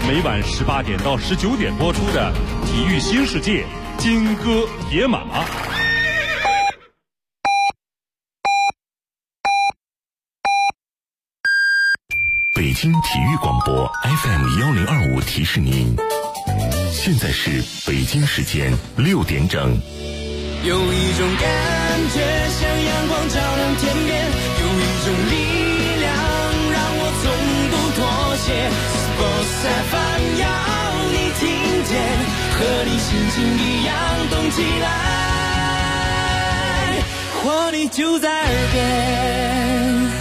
每晚18点到19点播出的《体育新世界》金戈铁马。 北京体育广播 FM1025提示您，现在是北京时间6点整。 有一种感觉像阳光照亮天边，有一种力量让我从不妥协。Sports FM 要你听见，和你心情一样动起来，活力就在耳边。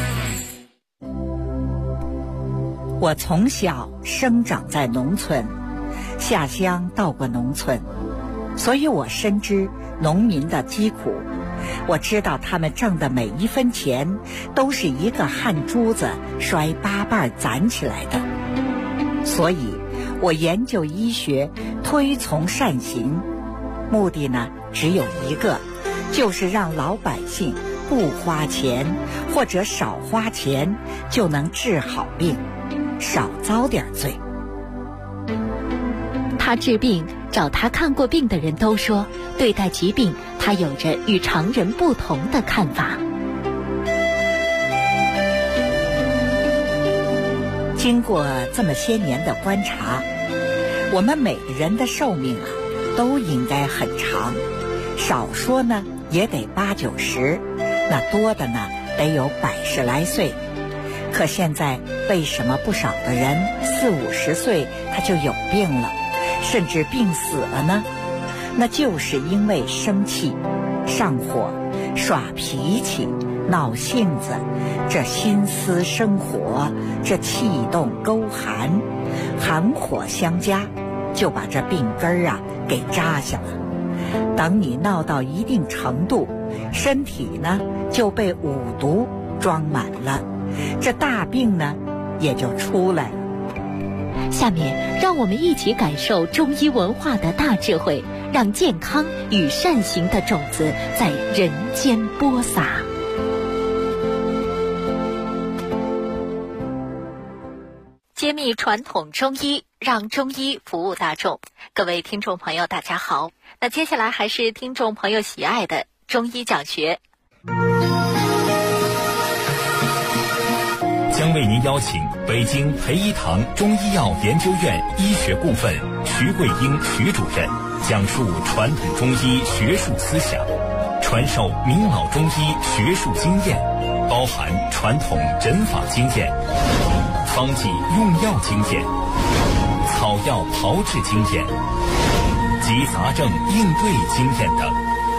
我从小生长在农村，下乡到过农村，所以我深知农民的疾苦。我知道他们挣的每一分钱都是一个汗珠子摔8瓣攒起来的。所以我研究医学，推崇善行，目的呢只有一个，就是让老百姓不花钱或者少花钱就能治好病，少遭点罪。 他治病，找他看过病的人都说，对待疾病他有着与常人不同的看法。 经过这么些年的观察，我们每个人的寿命都应该很长，少说呢也得80、90，那多的呢得有100来岁。可现在为什么不少的人40、50岁他就有病了，甚至病死了呢？那就是因为生气、上火、耍脾气、闹性子，这心思生火，这气动勾寒，寒火相加，就把这病根给扎下了。等你闹到一定程度，身体呢就被五毒装满了，这大病呢也就出来了。 下面让我们一起感受中医文化的大智慧，让健康与善行的种子在人间播撒。揭秘传统中医，让中医服务大众。各位听众朋友大家好，那接下来还是听众朋友喜爱的中医讲学， 将为您邀请北京培一堂中医药研究院医学部分徐桂英徐主任讲述传统中医学术思想，传授名老中医学术经验，包含传统诊法经验、方剂用药经验、草药炮制经验及杂症应对经验等。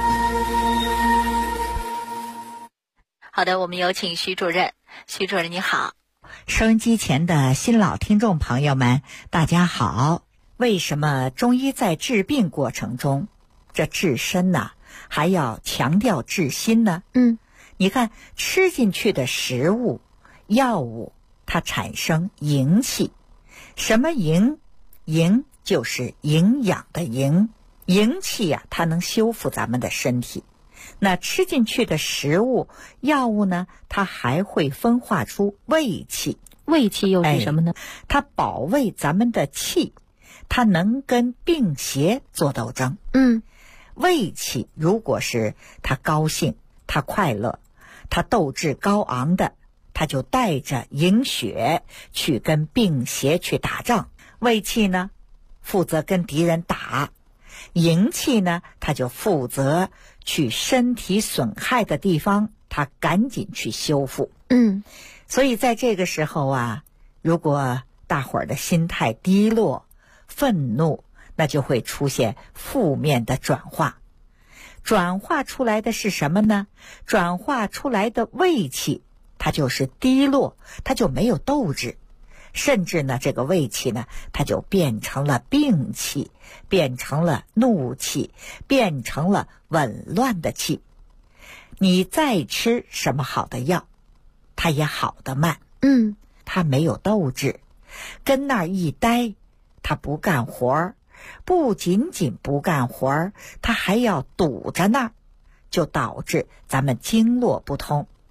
好的，我们有请徐主任。徐主任你好。 收音机前的新老听众朋友们大家好。为什么中医在治病过程中，这治身呢还要强调治心呢？你看吃进去的食物、药物，它产生营气。什么营？营就是营养的营。营气它能修复咱们的身体。那吃进去的食物、药物呢，它还会分化出胃气。 胃气又是什么呢？ 它保卫咱们的气，它能跟病邪做斗争。胃气如果是它高兴、它快乐、它斗志高昂的，它就带着营血去跟病邪去打仗。胃气呢，负责跟敌人打；营气呢，它就负责去身体损害的地方，它赶紧去修复。所以在这个时候如果大伙儿的心态低落、愤怒，那就会出现负面的转化。转化出来的是什么呢？转化出来的胃气，它就是低落，它就没有斗志。甚至呢，这个胃气呢，它就变成了病气，变成了怒气，变成了紊乱的气。你再吃什么好的药，它也好得慢。它没有斗志，跟那儿一待，它不干活儿，不仅仅不干活儿，它还要堵着那儿，就导致咱们经络不通。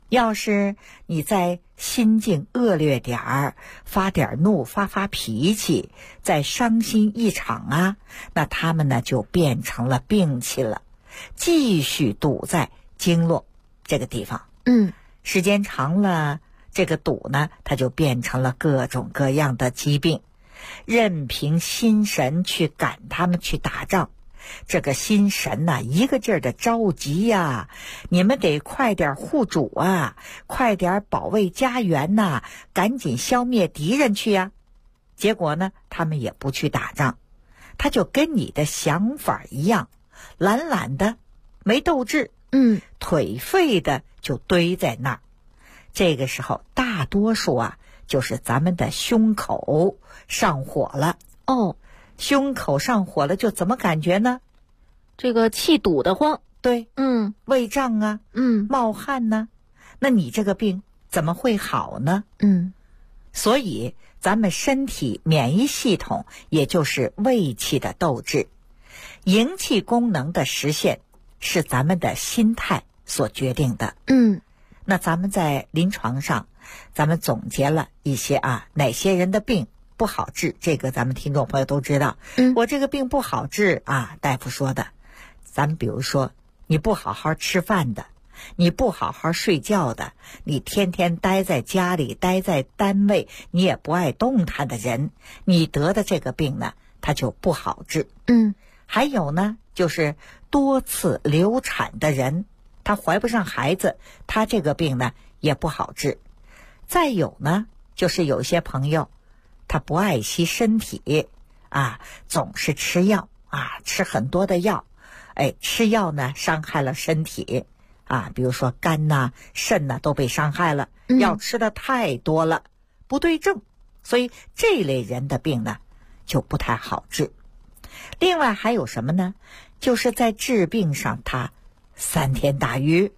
要是你再心境恶劣点儿，发点怒，发脾气，再伤心一场啊，那他们呢就变成了病气了，继续堵在经络这个地方。时间长了，这个堵呢，它就变成了各种各样的疾病，任凭心神去赶他们去打仗。这个心神呐，一个劲儿的着急呀，你们得快点护主啊，快点保卫家园呐，赶紧消灭敌人去呀。结果呢，他们也不去打仗，他就跟你的想法一样，懒懒的，没斗志，腿废的就堆在那儿。这个时候大多数啊，就是咱们的胸口上火了。胸口上火了就怎么感觉呢？ 这个气堵得慌。 对，胃胀啊，冒汗呢，那你这个病怎么会好呢？所以咱们身体免疫系统，也就是胃气的斗志，营气功能的实现是咱们的心态所决定的。那咱们在临床上，咱们总结了一些哪些人的病不好治，这个咱们听众朋友都知道。我这个病不好治啊，大夫说的。咱们比如说，你不好好吃饭的，你不好好睡觉的，你天天待在家里，待在单位，你也不爱动弹的人，你得的这个病呢，它就不好治。还有呢，就是多次流产的人，他怀不上孩子，他这个病呢也不好治。再有呢，就是有些朋友他不爱惜身体总是吃药吃很多的药，吃药呢伤害了身体比如说肝呐、肾呐都被伤害了，药吃的太多了，不对症，所以这类人的病呢就不太好治。另外还有什么呢？就是在治病上他3天打鱼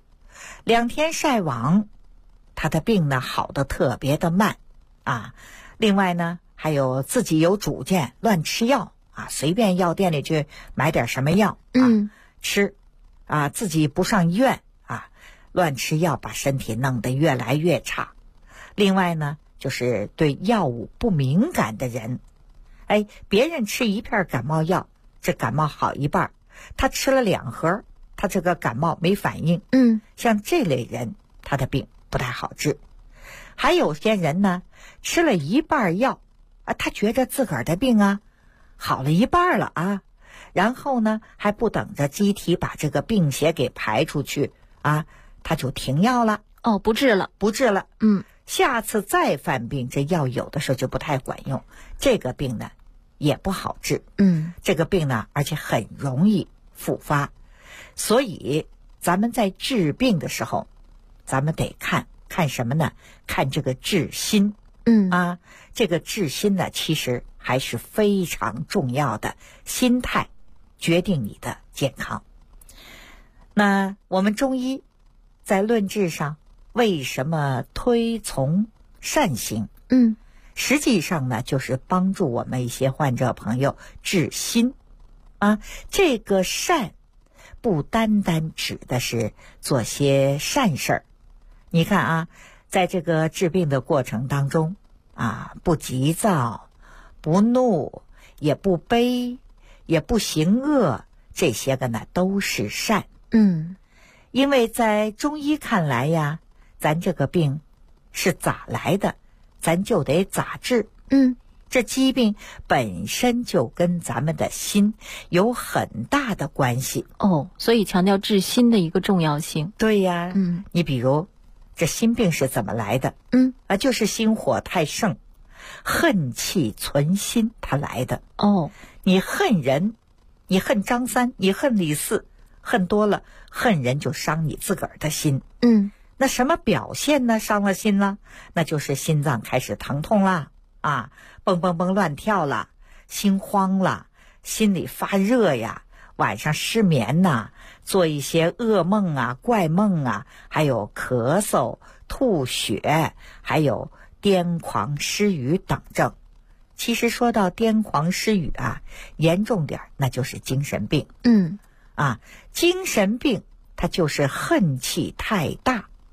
2天晒网，他的病呢好得特别的慢另外呢，还有自己有主见，乱吃药随便药店里去买点什么药吃自己不上医院乱吃药，把身体弄得越来越差。另外呢，就是对药物不敏感的人，别人吃1片感冒药，这感冒好一半，他吃了2盒，他这个感冒没反应。像这类人，他的病不太好治。还有些人呢，吃了1半药他觉得自个儿的病好了1半了然后呢还不等着机体把这个病邪给排出去他就停药了。 不治了。 下次再犯病，这药有的时候就不太管用，这个病呢也不好治。这个病呢而且很容易复发，所以咱们在治病的时候，咱们得看什么呢？看这个治心。这个治心呢其实还是非常重要的，心态决定你的健康。那我们中医在论治上为什么推崇善行？实际上呢就是帮助我们一些患者朋友治心这个善不单单指的是做些善事儿。你看在这个治病的过程当中不急躁，不怒，也不悲，也不行恶，这些个呢都是善。因为在中医看来呀，咱这个病是咋来的，咱就得咋治。这疾病本身就跟咱们的心有很大的关系。 所以强调治心的一个重要性。 对呀。你比如这心病是怎么来的？就是心火太盛，恨气存心，它来的。你恨人，你恨张三，你恨李四，恨多了，恨人就伤你自个儿的心。那什么表现呢？伤了心了，那就是心脏开始疼痛啦蹦蹦蹦乱跳了，心慌了，心里发热呀，晚上失眠做一些噩梦怪梦还有咳嗽、吐血，还有癫狂失语等症。其实说到癫狂失语严重点那就是精神病。精神病它就是恨气太大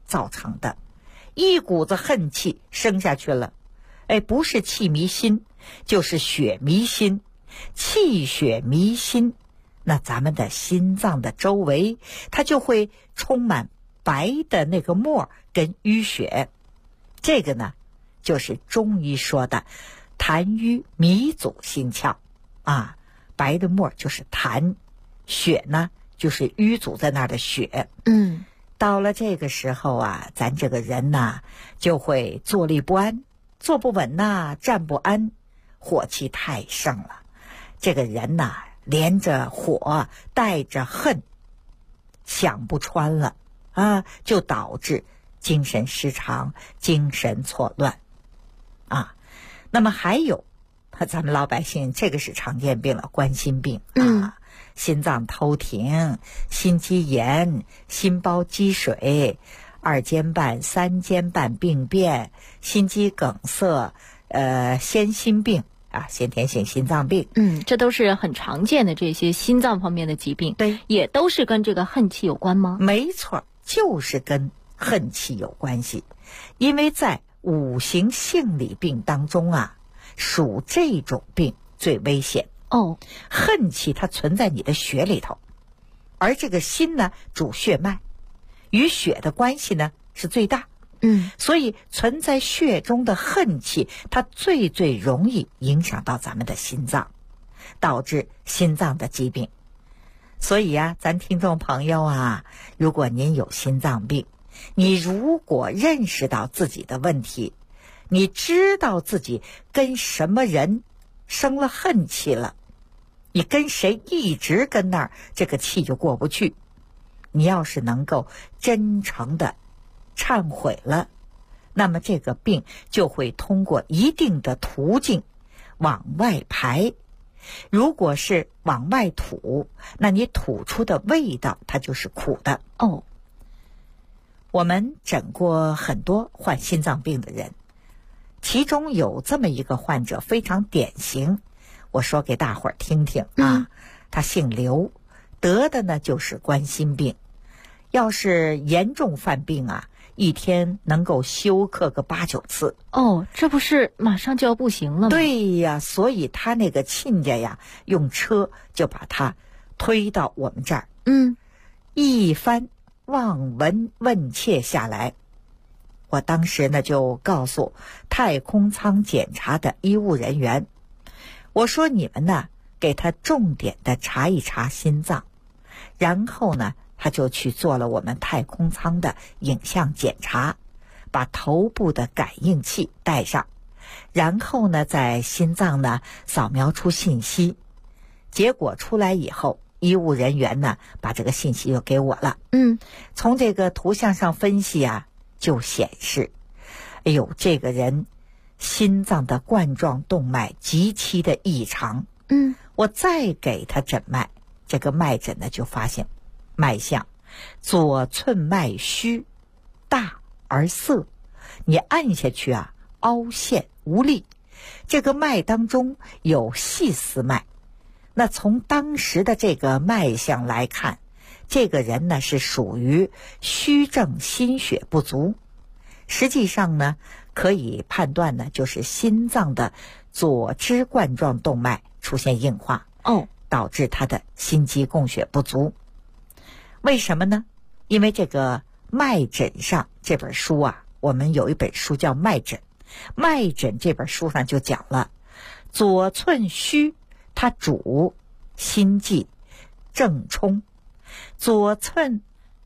造成的，一股子恨气生下去了。不是气迷心，就是血迷心，气血迷心，那咱们的心脏的周围它就会充满白的那个沫跟淤血。这个呢就是中医说的痰瘀迷阻心窍啊，白的沫就是痰，血呢就是淤阻在那儿的血。到了这个时候啊，咱这个人呢就会坐立不安，坐不稳呐，站不安，火气太盛了。这个人呐连着火带着恨，想不穿了啊，就导致精神失常、精神错乱啊。那么还有咱们老百姓这个是常见病了，冠心病啊，心脏偷停、心肌炎、心包积水、二尖瓣、三尖瓣病变、心肌梗塞、先心病啊，先天性心脏病。 这都是很常见的这些心脏方面的疾病。 对， 也都是跟这个恨气有关吗？ 没错，就是跟恨气有关系。因为在五行性理病当中啊，属这种病最危险。恨气它存在你的血里头，而这个心呢主血脉，与血的关系呢是最大。所以存在血中的恨气，它最容易影响到咱们的心脏，导致心脏的疾病。所以啊，咱听众朋友啊，如果您有心脏病，你如果认识到自己的问题，你知道自己跟什么人生了恨气了，你跟谁一直跟那儿这个气就过不去，你要是能够真诚的忏悔了，那么这个病就会通过一定的途径往外排。如果是往外吐，那你吐出的味道它就是苦的。我们诊过很多患心脏病的人，其中有这么一个患者非常典型，我说给大伙儿听听啊。他姓刘，得的呢就是冠心病。要是严重犯病啊，一天能够休克个8、9次。 这不是马上就要不行了吗？ 对呀，所以他那个亲家呀，用车就把他推到我们这儿。一番望闻问切下来，我当时呢就告诉太空舱检查的医务人员，我说你们呢给他重点的查一查心脏，然后呢他就去做了我们太空舱的影像检查，把头部的感应器带上，然后呢在心脏呢扫描出信息。结果出来以后，医务人员呢把这个信息就给我了。从这个图像上分析啊，就显示这个人心脏的冠状动脉极其的异常。我再给他诊脉，这个脉诊呢就发现脉象左寸脉虚，大而涩，你按下去啊凹陷无力，这个脉当中有细丝脉。那从当时的这个脉象来看，这个人呢是属于虚症心血不足。实际上呢可以判断呢就是心脏的左支冠状动脉出现硬化，导致他的心肌供血不足。为什么呢？因为这个脉诊上这本书啊，我们有一本书叫脉诊，脉诊这本书上就讲了，左寸虚它主心悸正冲，左寸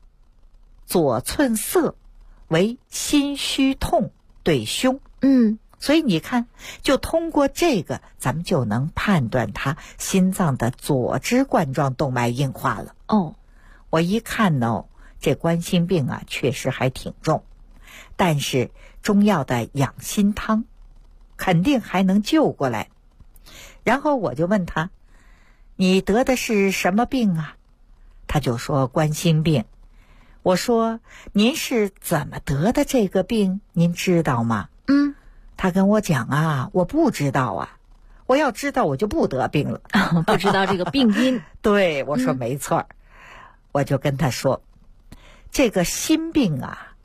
涩为心虚痛对胸。所以你看，就通过这个咱们就能判断他心脏的左支冠状动脉硬化了。我一看呢，这冠心病啊确实还挺重，但是中药的养心汤肯定还能救过来。然后我就问他，你得的是什么病啊？他就说冠心病。我说您是怎么得的这个病，您知道吗？他跟我讲啊，我不知道啊，我要知道我就不得病了。 不知道这个病因。 对，我说没错。我就跟他说，这个心病啊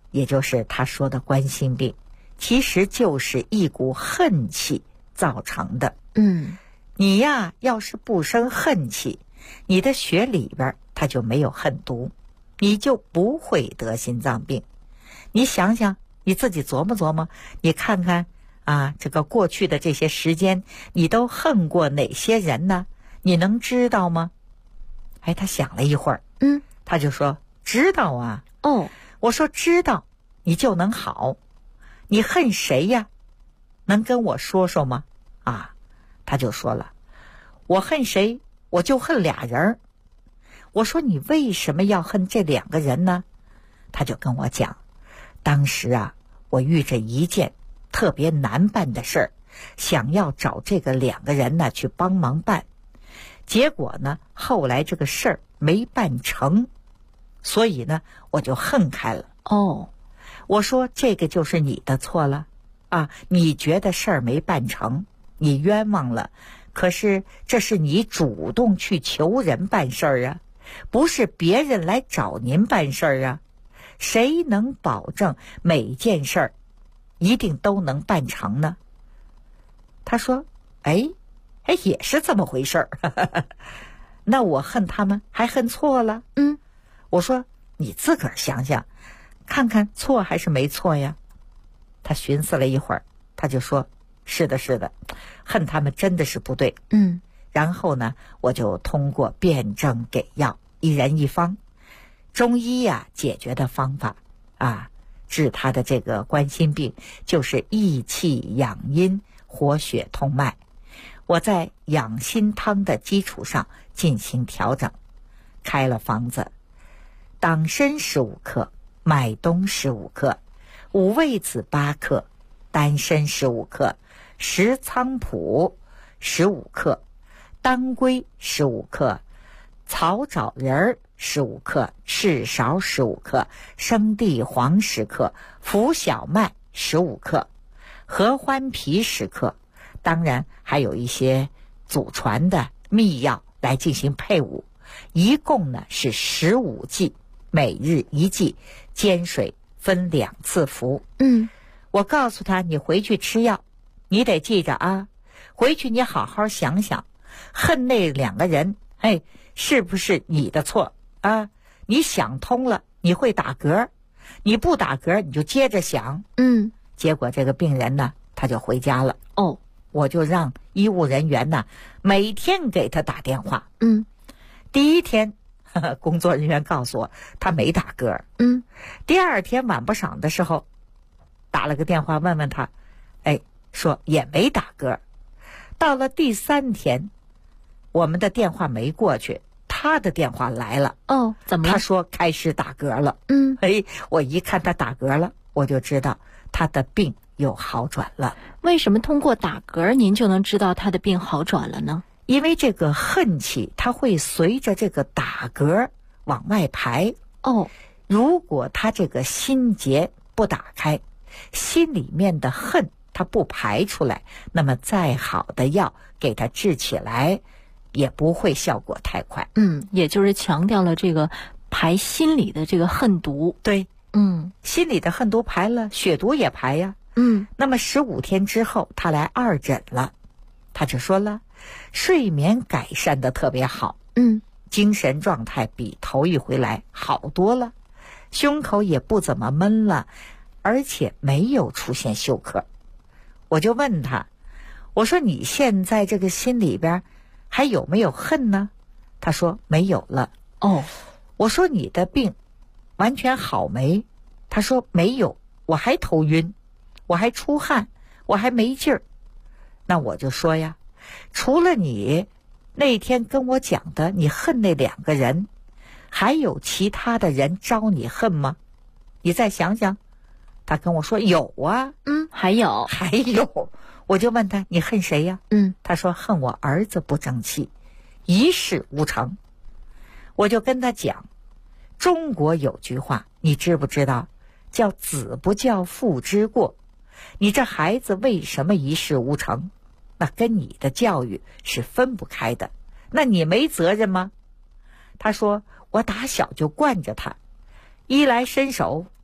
也就是他说的冠心病，其实就是一股恨气造成的。你呀，要是不生恨气，你的血里边它就没有恨毒，你就不会得心脏病。你想想，你自己琢磨琢磨，你看看啊，这个过去的这些时间，你都恨过哪些人呢？你能知道吗？哎，他想了一会儿，他就说知道啊。我说知道你就能好，你恨谁呀？能跟我说说吗？他就说了，我恨谁我就恨俩人。我说你为什么要恨这2个人呢？他就跟我讲，当时啊，我遇着一件特别难办的事儿，想要找这个2个人呢去帮忙办，结果呢后来这个事儿没办成，所以呢我就恨开了。我说这个就是你的错了啊！你觉得事儿没办成，你冤枉了，可是这是你主动去求人办事儿啊，不是别人来找您办事儿啊。谁能保证每件事儿一定都能办成呢？他说也是这么回事儿。那我恨他们还恨错了？我说你自个儿想想，看看错还是没错呀。他寻思了一会儿，他就说是的是的，恨他们真的是不对。然后呢，我就通过辩证给药，一人一方，中医呀解决的方法治他的这个冠心病就是益气养阴，活血通脉。我在养心汤的基础上进行调整，开了方子，党参15克，麦冬15克，五味子8克，丹参15克，石菖蒲15克，当归15克，草枣仁15克，赤芍15克，生地黄10克，浮小麦15克，合欢皮10克，当然还有一些祖传的秘药来进行配伍，一共呢是15剂，每日1剂，煎水分2次服。我告诉他，你回去吃药，你得记着啊，回去你好好想想，恨那2个人是不是你的错啊？你想通了，你会打嗝，你不打嗝你就接着想。结果这个病人呢，他就回家了。我就让医务人员呢每天给他打电话。第一天工作人员告诉我他没打嗝。第二天晚不晌的时候打了个电话问问他，说也没打嗝。到了第3天，我们的电话没过去，他的电话来了。 怎么了？ 他说开始打嗝了。我一看他打嗝了，我就知道他的病又好转了。 为什么通过打嗝您就能知道他的病好转了呢？ 因为这个恨气它会随着这个打嗝往外排。如果他这个心结不打开，心里面的恨它不排出来，那么再好的药给它治起来也不会效果太快。 也就是强调了这个排心里的这个恨毒。 对，心里的恨毒排了，血毒也排呀。那么15天之后他来2诊了，他就说了，睡眠改善的特别好，精神状态比头一回来好多了，胸口也不怎么闷了，而且没有出现休克。我就问他，我说你现在这个心里边还有没有恨呢？他说没有了。我说你的病完全好没？他说没有，我还头晕，我还出汗，我还没劲儿。那我就说呀，除了你那天跟我讲的你恨那2个人，还有其他的人招你恨吗？你再想想。他跟我说有啊。 还有。 我就问他，你恨谁呀？他说恨我儿子不争气，一事无成。我就跟他讲，中国有句话你知不知道，叫子不教父之过。你这孩子为什么一事无成？那跟你的教育是分不开的，那你没责任吗？他说我打小就惯着他，衣来伸手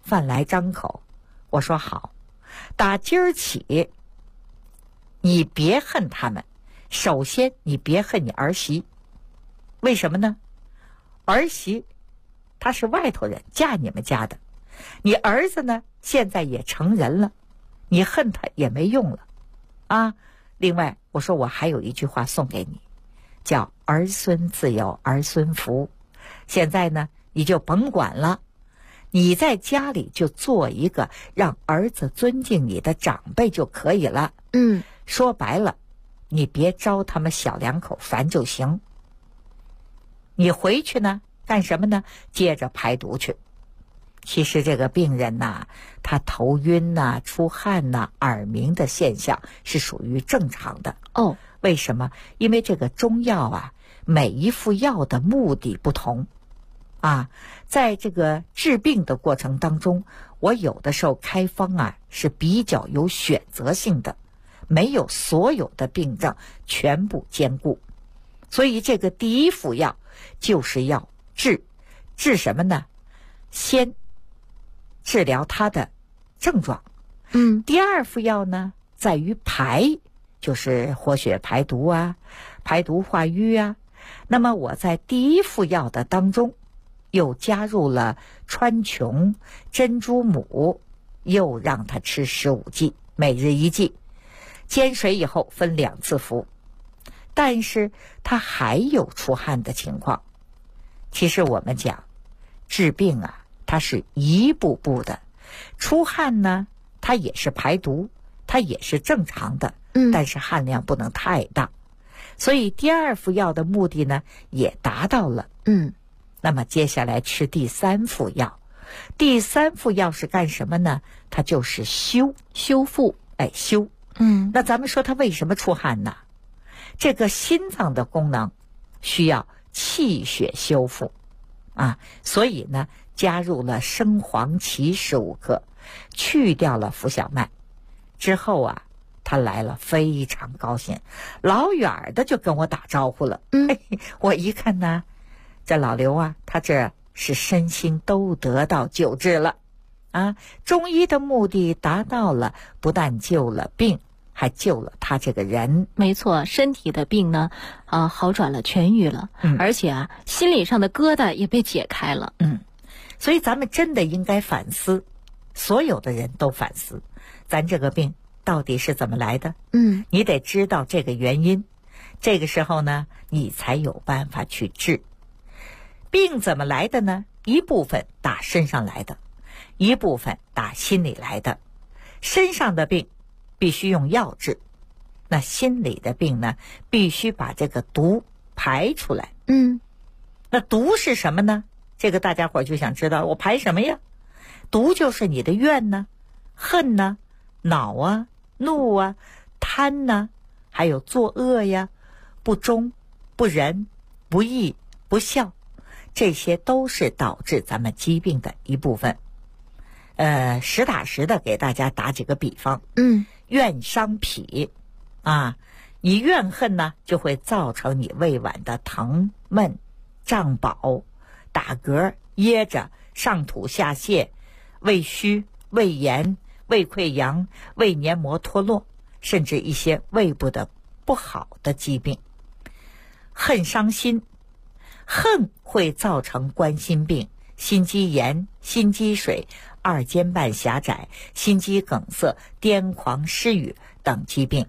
饭来张口。我说好，打今儿起，你别恨他们。首先，你别恨你儿媳。为什么呢？儿媳她是外头人，嫁你们家的。你儿子呢，现在也成人了，你恨他也没用了啊。另外，我说我还有一句话送给你，叫儿孙自有儿孙福。现在呢，你就甭管了，你在家里就做一个让儿子尊敬你的长辈就可以了。说白了，你别招他们小两口烦就行。你回去呢，干什么呢？接着排毒去。其实这个病人呐，他头晕呐、出汗呐、耳鸣的现象是属于正常的。为什么？因为这个中药啊，每一副药的目的不同啊。在这个治病的过程当中，我有的时候开方啊是比较有选择性的，没有所有的病症全部兼顾。所以这个第一副药就是要治什么呢？先治疗他的症状。第二副药呢，在于排，就是活血排毒啊，排毒化瘀啊。那么我在第一副药的当中，又加入了川穹、珍珠母，又让他吃15剂，每日1剂，煎水以后分2次服。但是他还有出汗的情况。其实我们讲治病啊，它是一步步的。出汗呢，它也是排毒，它也是正常的，但是汗量不能太大。所以第二副药的目的呢，也达到了。那么接下来吃第3副药。第3副药是干什么呢？它就是修复。修。那咱们说它为什么出汗呢？这个心脏的功能需要气血修复啊，所以呢，加入了生黄芪15克，去掉了浮小麦之后啊，他来了，非常高兴，老远的就跟我打招呼了。我一看呢，这老刘啊，他这是身心都得到救治了啊！中医的目的达到了，不但救了病，还救了他这个人。 没错，身体的病呢，好转了，痊愈了，而且啊，心理上的疙瘩也被解开了。 所以咱们真的应该反思，所有的人都反思，咱这个病到底是怎么来的？你得知道这个原因，这个时候呢，你才有办法去治。病怎么来的呢？一部分打身上来的，一部分打心里来的。身上的病必须用药治，那心理的病呢，必须把这个毒排出来。那毒是什么呢？这个大家伙就想知道，我排什么呀？毒就是你的怨呢、恨呢、恼啊、怒啊、贪呢，还有作恶呀、不忠、不仁、不义、不孝，这些都是导致咱们疾病的一部分。实打实的给大家打几个比方。怨伤脾啊，你怨恨呢，就会造成你胃脘的疼闷、胀饱、打嗝、噎着、上吐下泻、胃虚、胃炎、胃溃疡、胃黏膜脱落，甚至一些胃部的不好的疾病。恨伤心，恨会造成冠心病、心肌炎、心积水、二尖瓣狭窄、心肌梗塞、癫狂失语等疾病。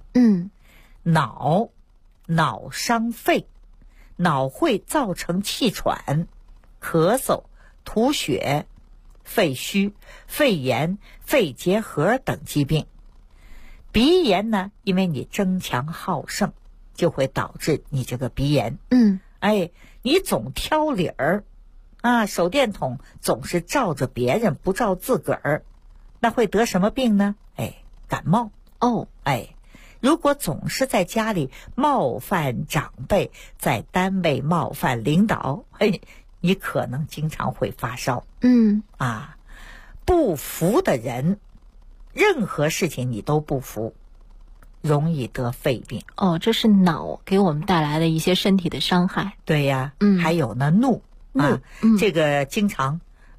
恼伤肺，恼会造成气喘、咳嗽、吐血、肺虚、肺炎、肺结核等疾病。鼻炎呢，因为你争强好胜，就会导致你这个鼻炎。你总挑理儿啊，手电筒总是照着别人不照自个儿，那会得什么病呢？感冒。如果总是在家里冒犯长辈，在单位冒犯领导，你可能经常会发烧。不服的人，任何事情你都不服，容易得肺病。 这是恼给我们带来的一些身体的伤害。 对呀。还有呢，怒。这个经常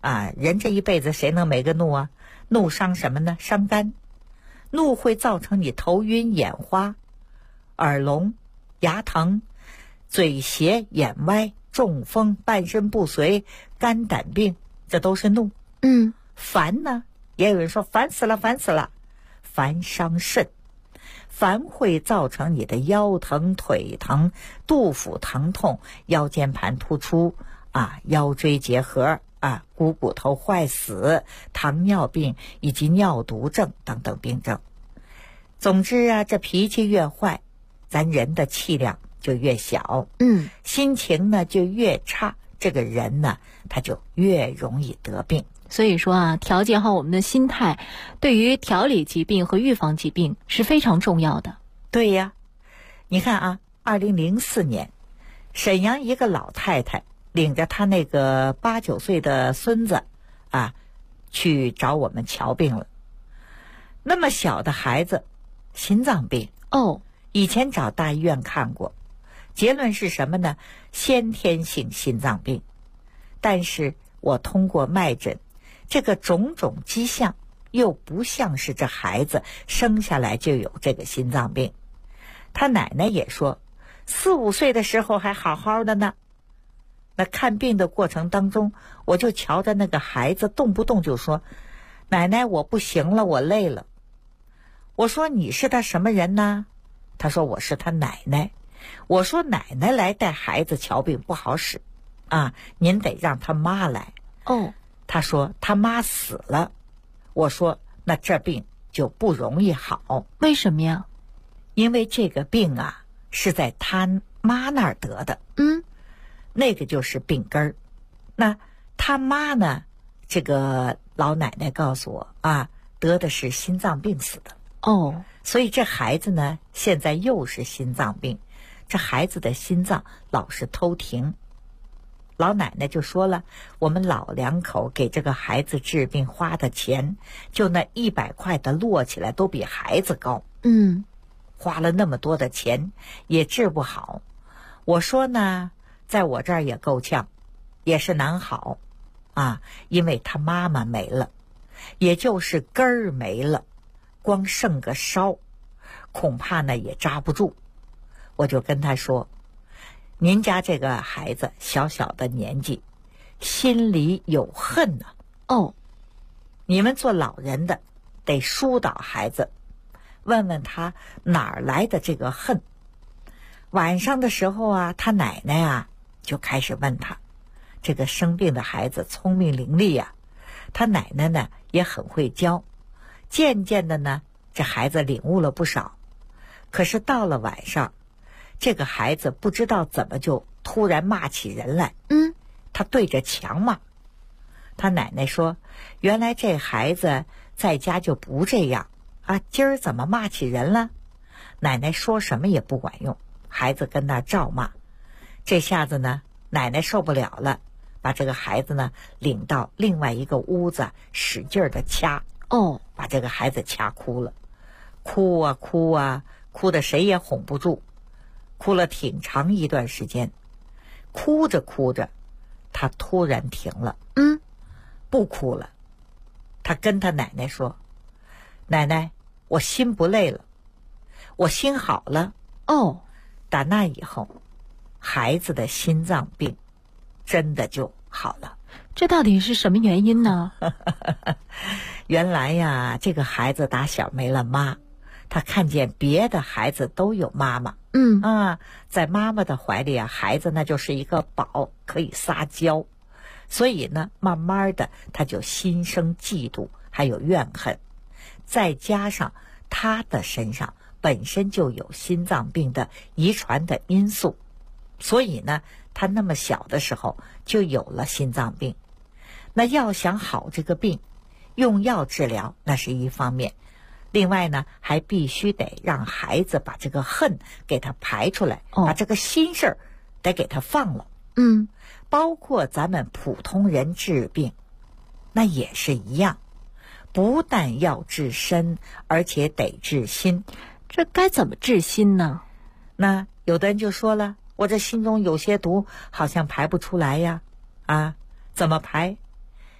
啊，人这一辈子谁能没个怒啊？怒伤什么呢？伤肝。怒会造成你头晕眼花、耳聋、牙疼、嘴斜眼歪、中风、半身不遂、肝胆病，这都是怒。烦呢，也有人说烦死了，烦死了。烦伤肾，烦会造成你的腰疼、腿疼、肚腹疼痛、腰间盘突出啊、腰椎结核啊、骨头坏死、糖尿病以及尿毒症等等病症。总之啊，这脾气越坏，咱人的气量就越小，心情呢就越差，这个人呢他就越容易得病。 所以说啊，调节好我们的心态，对于调理疾病和预防疾病是非常重要的。 对呀，你看啊，2004年，沈阳一个老太太领着她那个8、9岁的孙子啊，去找我们瞧病了。那么小的孩子，心脏病以前找大医院看过，结论是什么呢？先天性心脏病。但是我通过脉诊，这个种种迹象又不像是这孩子生下来就有这个心脏病。他奶奶也说4、5岁的时候还好好的呢。那看病的过程当中，我就瞧着那个孩子动不动就说，奶奶我不行了，我累了。我说你是他什么人呢？他说我是他奶奶。我说奶奶来带孩子瞧病不好使啊，您得让他妈来。他说他妈死了。我说那这病就不容易好。 为什么呀？ 因为这个病啊是在他妈那儿得的。那个就是病根儿。那他妈呢，这个老奶奶告诉我啊，得的是心脏病死的。所以这孩子呢现在又是心脏病，这孩子的心脏老是偷停。老奶奶就说了，我们老两口给这个孩子治病花的钱，就那100块的摞起来都比孩子高。花了那么多的钱也治不好。我说呢，在我这儿也够呛，也是难好啊，因为他妈妈没了，也就是根儿没了，光剩个梢，恐怕呢也扎不住。我就跟他说，您家这个孩子小小的年纪，心里有恨呢。你们做老人的得疏导孩子，问问他哪儿来的这个恨。晚上的时候啊，他奶奶啊就开始问他，这个生病的孩子聪明伶俐啊，他奶奶呢也很会教。渐渐的呢，这孩子领悟了不少。可是到了晚上，这个孩子不知道怎么就突然骂起人来。他对着墙骂。他奶奶说，原来这孩子在家就不这样啊，今儿怎么骂起人了？奶奶说什么也不管用，孩子跟那照骂。这下子呢，奶奶受不了了，把这个孩子呢领到另外一个屋子，使劲的掐。把这个孩子掐哭了。哭啊哭啊，哭得谁也哄不住，哭了挺长一段时间。哭着哭着，他突然停了。不哭了。他跟他奶奶说，奶奶，我心不累了，我心好了。打那以后，孩子的心脏病真的就好了。 这到底是什么原因呢？ 原来呀，这个孩子打小没了妈，他看见别的孩子都有妈妈。在妈妈的怀里啊，孩子那就是一个宝，可以撒娇。所以呢，慢慢的他就心生嫉妒，还有怨恨。再加上他的身上本身就有心脏病的遗传的因素，所以呢，他那么小的时候就有了心脏病。那要想好这个病，用药治疗那是一方面，另外呢，还必须得让孩子把这个恨给他排出来，把这个心事儿得给他放了。包括咱们普通人治病，那也是一样，不但要治身，而且得治心。 这该怎么治心呢？ 那有的人就说了，我这心中有些毒，好像排不出来呀。怎么排？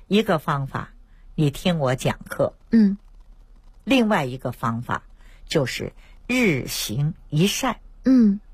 一个方法，你听我讲课。另外一个方法就是日行一善。